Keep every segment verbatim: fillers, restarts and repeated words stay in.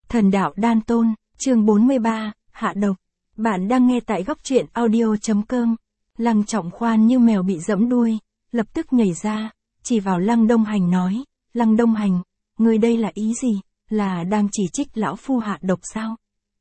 Thần đạo đan tôn, chương bốn mươi ba, hạ độc. Bạn đang nghe tại góc truyện audio.com. Lăng Trọng Khoan như mèo bị giẫm đuôi, lập tức nhảy ra, chỉ vào Lăng Đông Hành nói, Lăng Đông Hành, người đây là ý gì, là đang chỉ trích lão phu hạ độc sao?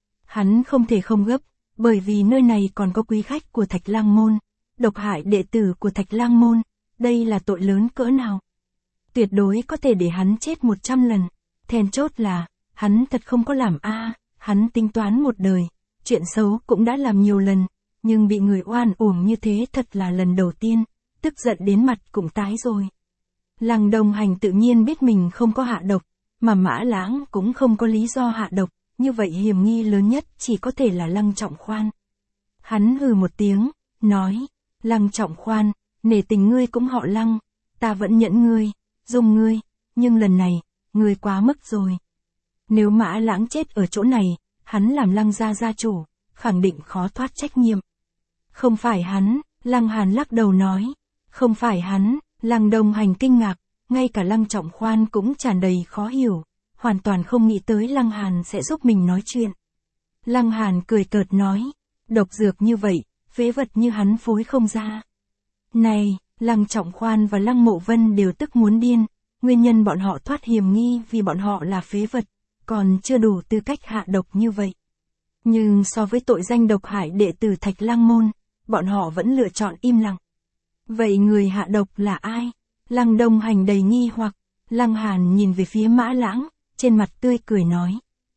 Hắn không thể không gấp, bởi vì nơi này còn có quý khách của Thạch Lang Môn, độc hại đệ tử của Thạch Lang Môn, đây là tội lớn cỡ nào? Tuyệt đối có thể để hắn chết một trăm lần, then chốt là, hắn thật không có làm a, hắn tính toán một đời, chuyện xấu cũng đã làm nhiều lần, nhưng bị người oan uổng như thế thật là lần đầu tiên, tức giận đến mặt cũng tái rồi. Lăng Đông Hành tự nhiên biết mình không có hạ độc, mà Mã Lãng cũng không có lý do hạ độc, như vậy hiểm nghi lớn nhất chỉ có thể là Lăng Trọng Khoan. Hắn hừ một tiếng, nói, Lăng Trọng Khoan, nể tình ngươi cũng họ Lăng, ta vẫn nhẫn ngươi, dùng ngươi, nhưng lần này, ngươi quá mức rồi. Nếu Mã Lãng chết ở chỗ này, hắn làm Lăng gia gia chủ, khẳng định khó thoát trách nhiệm. Không phải hắn, Lăng Hàn lắc đầu nói, không phải hắn, Lăng Đông Hành kinh ngạc, ngay cả Lăng Trọng Khoan cũng tràn đầy khó hiểu, hoàn toàn không nghĩ tới Lăng Hàn sẽ giúp mình nói chuyện. Lăng Hàn cười cợt nói, độc dược như vậy, phế vật như hắn phối không ra. Này, Lăng Trọng Khoan và Lăng Mộ Vân đều tức muốn điên, nguyên nhân bọn họ thoát hiểm nghi vì bọn họ là phế vật, còn chưa đủ tư cách hạ độc như vậy. Nhưng so với tội danh độc hại đệ tử Thạch Lang Môn, bọn họ vẫn lựa chọn im lặng. Vậy người hạ độc là ai? Lăng Đông Hành đầy nghi hoặc, Lăng Hàn nhìn về phía Mã Lãng, trên mặt tươi cười nói.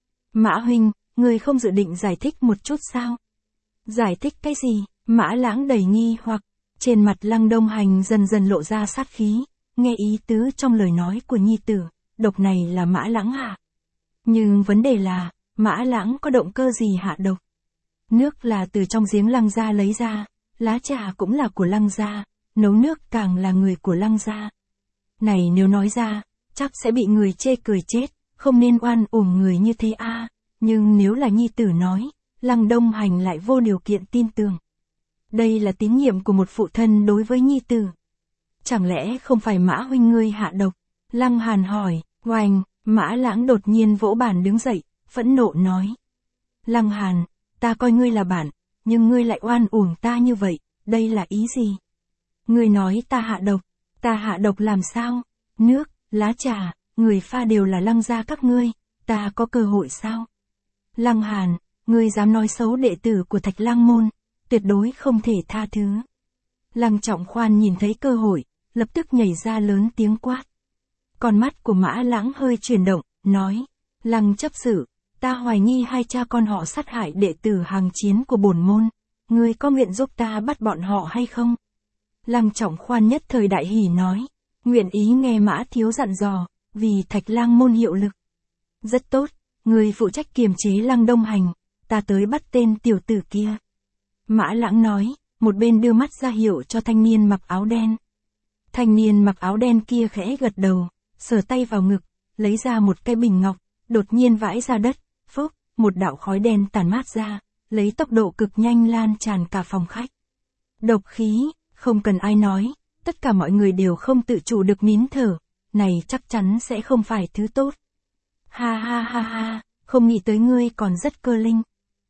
Mã huynh, người không dự định giải thích một chút sao? Giải thích cái gì? Mã Lãng đầy nghi hoặc, trên mặt Lăng Đông Hành dần dần lộ ra sát khí, nghe ý tứ trong lời nói của nhi tử, độc này là Mã Lãng hạ. Nhưng vấn đề là, Mã Lãng có động cơ gì hạ độc? Nước là từ trong giếng Lăng gia lấy ra, lá trà cũng là của Lăng gia, nấu nước càng là người của Lăng gia. Này nếu nói ra, chắc sẽ bị người chê cười chết, không nên oan uổng người như thế a. Nhưng nếu là nhi tử nói, Lăng Đông Hành lại vô điều kiện tin tưởng. Đây là tín nhiệm của một phụ thân đối với nhi tử. Chẳng lẽ không phải Mã huynh ngươi hạ độc? Lăng Hàn hỏi, oanh, Mã Lãng đột nhiên vỗ bàn đứng dậy, phẫn nộ nói. Lăng Hàn, ta coi ngươi là bạn, nhưng ngươi lại oan uổng ta như vậy, đây là ý gì? Ngươi nói ta hạ độc, ta hạ độc làm sao? Nước, lá trà, người pha đều là Lăng gia các ngươi, ta có cơ hội sao? Lăng Hàn, ngươi dám nói xấu đệ tử của Thạch Lang Môn, tuyệt đối không thể tha thứ. Lăng Trọng Khoan nhìn thấy cơ hội, lập tức nhảy ra lớn tiếng quát. Con mắt của Mã Lãng hơi chuyển động, nói, Lăng chấp sự, ta hoài nghi hai cha con họ sát hại đệ tử hàng chiến của bổn môn, ngươi có nguyện giúp ta bắt bọn họ hay không? Lăng Trọng Khoan nhất thời đại hỉ nói, nguyện ý nghe Mã thiếu dặn dò, vì Thạch Lang Môn hiệu lực. Rất tốt, ngươi phụ trách kiềm chế Lăng Đông Hành, ta tới bắt tên tiểu tử kia. Mã Lãng nói, một bên đưa mắt ra hiệu cho thanh niên mặc áo đen. Thanh niên mặc áo đen kia khẽ gật đầu, sờ tay vào ngực, lấy ra một cái bình ngọc, đột nhiên vãi ra đất, phốc, một đạo khói đen tản mát ra, lấy tốc độ cực nhanh lan tràn cả phòng khách. Độc khí, không cần ai nói, tất cả mọi người đều không tự chủ được nín thở, này chắc chắn sẽ không phải thứ tốt. Ha ha ha ha, không nghĩ tới ngươi còn rất cơ linh.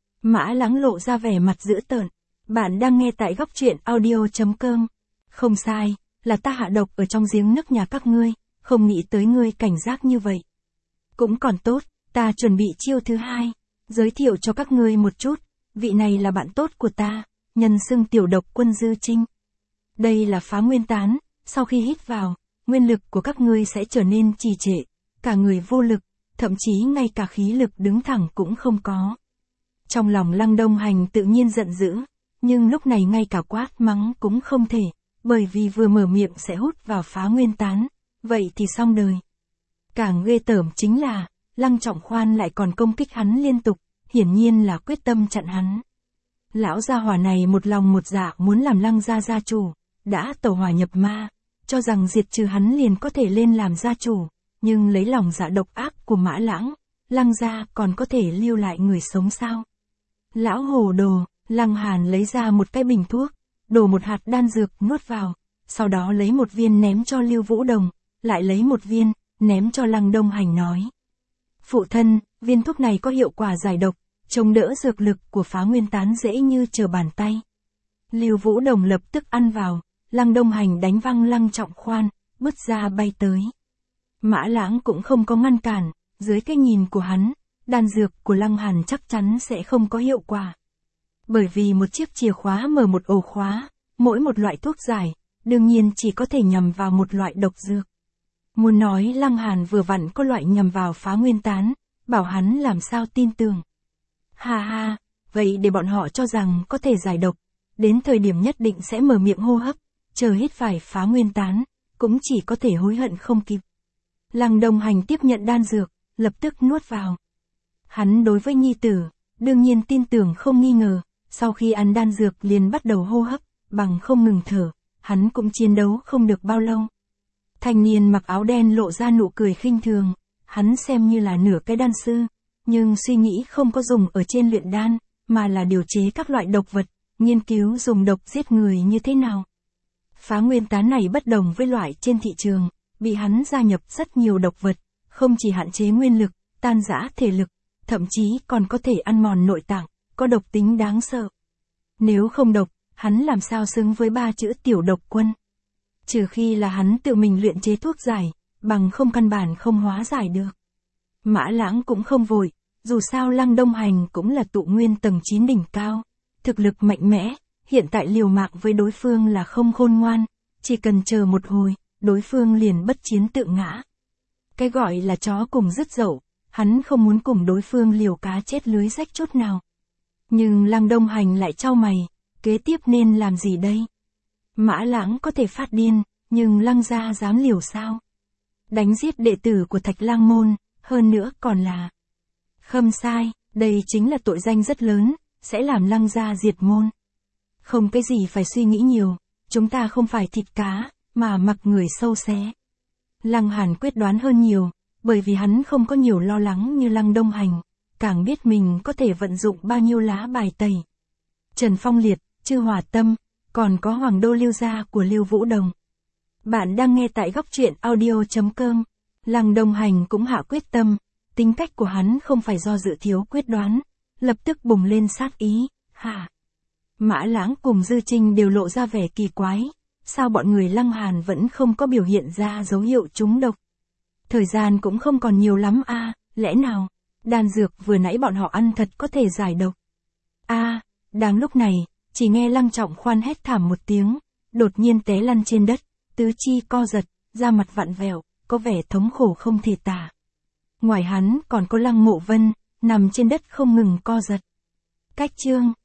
Mã Lãng lộ ra vẻ mặt dữ tợn. Bạn đang nghe tại góc truyện audio.com. Không sai, là ta hạ độc ở trong giếng nước nhà các ngươi, không nghĩ tới ngươi cảnh giác như vậy. Cũng còn tốt, ta chuẩn bị chiêu thứ hai, giới thiệu cho các ngươi một chút, vị này là bạn tốt của ta, nhân xưng tiểu độc quân Dư Trinh. Đây là phá nguyên tán, sau khi hít vào, nguyên lực của các ngươi sẽ trở nên trì trệ, cả người vô lực, thậm chí ngay cả khí lực đứng thẳng cũng không có. Trong lòng Lăng Đông Hành tự nhiên giận dữ, nhưng lúc này ngay cả quát mắng cũng không thể, bởi vì vừa mở miệng sẽ hút vào phá nguyên tán, vậy thì xong đời. Càng ghê tởm chính là, Lăng Trọng Khoan lại còn công kích hắn liên tục, hiển nhiên là quyết tâm chặn hắn. Lão gia hỏa này một lòng một dạ muốn làm Lăng gia gia chủ, đã tẩu hỏa nhập ma, cho rằng diệt trừ hắn liền có thể lên làm gia chủ, nhưng lấy lòng dạ độc ác của Mã Lãng, Lăng gia còn có thể lưu lại người sống sao? Lão hồ đồ, Lăng Hàn lấy ra một cái bình thuốc, đổ một hạt đan dược nuốt vào, sau đó lấy một viên ném cho Lưu Vũ Đồng, lại lấy một viên, ném cho Lăng Đông Hành nói. Phụ thân, Viên thuốc này có hiệu quả giải độc, chống đỡ dược lực của phá nguyên tán dễ như trở bàn tay. Lưu Vũ Đồng lập tức ăn vào, Lăng Đông Hành đánh văng Lăng Trọng Khoan, bứt ra bay tới. Mã Lãng cũng không có ngăn cản, dưới cái nhìn của hắn, đan dược của Lăng Hàn chắc chắn sẽ không có hiệu quả. Bởi vì một chiếc chìa khóa mở một ổ khóa, mỗi một loại thuốc giải, đương nhiên chỉ có thể nhằm vào một loại độc dược. Muốn nói Lăng Hàn vừa vặn có loại nhằm vào phá nguyên tán, bảo hắn làm sao tin tưởng. Ha ha, vậy để bọn họ cho rằng có thể giải độc, đến thời điểm nhất định sẽ mở miệng hô hấp, chờ hít phải phá nguyên tán, cũng chỉ có thể hối hận không kịp. Lăng Đông Hành tiếp nhận đan dược, lập tức nuốt vào. Hắn đối với nhi tử, đương nhiên tin tưởng không nghi ngờ, sau khi ăn đan dược liền bắt đầu hô hấp, bằng không ngừng thở, hắn cũng chiến đấu không được bao lâu. Thanh niên mặc áo đen lộ ra nụ cười khinh thường, hắn xem như là nửa cái đan sư, nhưng suy nghĩ không có dùng ở trên luyện đan, mà là điều chế các loại độc vật, nghiên cứu dùng độc giết người như thế nào. Phá nguyên tán này bất đồng với loại trên thị trường, bị hắn gia nhập rất nhiều độc vật, không chỉ hạn chế nguyên lực, tan rã thể lực, thậm chí còn có thể ăn mòn nội tạng, có độc tính đáng sợ. Nếu không độc, hắn làm sao xứng với ba chữ tiểu độc quân. Trừ khi là hắn tự mình luyện chế thuốc giải, bằng không căn bản không hóa giải được. Mã Lãng cũng không vội, dù sao Lăng Đông Hành cũng là tụ nguyên tầng chín đỉnh cao, thực lực mạnh mẽ, hiện tại liều mạng với đối phương là không khôn ngoan, chỉ cần chờ một hồi, đối phương liền bất chiến tự ngã. Cái gọi là chó cùng rứt dậu, hắn không muốn cùng đối phương liều cá chết lưới rách chút nào. Nhưng Lăng Đông Hành lại chau mày, kế tiếp nên làm gì đây? Mã Lãng có thể phát điên, nhưng Lăng gia dám liều sao? Đánh giết đệ tử của Thạch Lang môn, hơn nữa còn là khâm sai, đây chính là tội danh rất lớn, sẽ làm Lăng gia diệt môn. Không cái gì phải suy nghĩ nhiều, chúng ta không phải thịt cá, mà mặc người sâu xé. Lăng Hàn quyết đoán hơn nhiều, bởi vì hắn không có nhiều lo lắng như Lăng Đông Hành, càng biết mình có thể vận dụng bao nhiêu lá bài tẩy. Trần Phong Liệt, Chư Hòa Tâm, còn có Hoàng Đô Lưu gia của Lưu Vũ Đồng. Bạn đang nghe tại góc truyện audio chấm com. Lăng Đông Hành cũng hạ quyết tâm, tính cách của hắn không phải do dự thiếu quyết đoán, lập tức bùng lên sát ý, hả? Mã Lãng cùng Dư Trinh đều lộ ra vẻ kỳ quái, sao bọn người Lăng Hàn vẫn không có biểu hiện ra dấu hiệu trúng độc? Thời gian cũng không còn nhiều lắm a, à, lẽ nào, đan dược vừa nãy bọn họ ăn thật có thể giải độc? A, à, đang lúc này, chỉ nghe Lăng Trọng Khoan hét thảm một tiếng, đột nhiên té lăn trên đất, tứ chi co giật, da mặt vặn vẹo, có vẻ thống khổ không thể tả. Ngoài hắn còn có Lăng Mộ Vân, nằm trên đất không ngừng co giật. Cách chương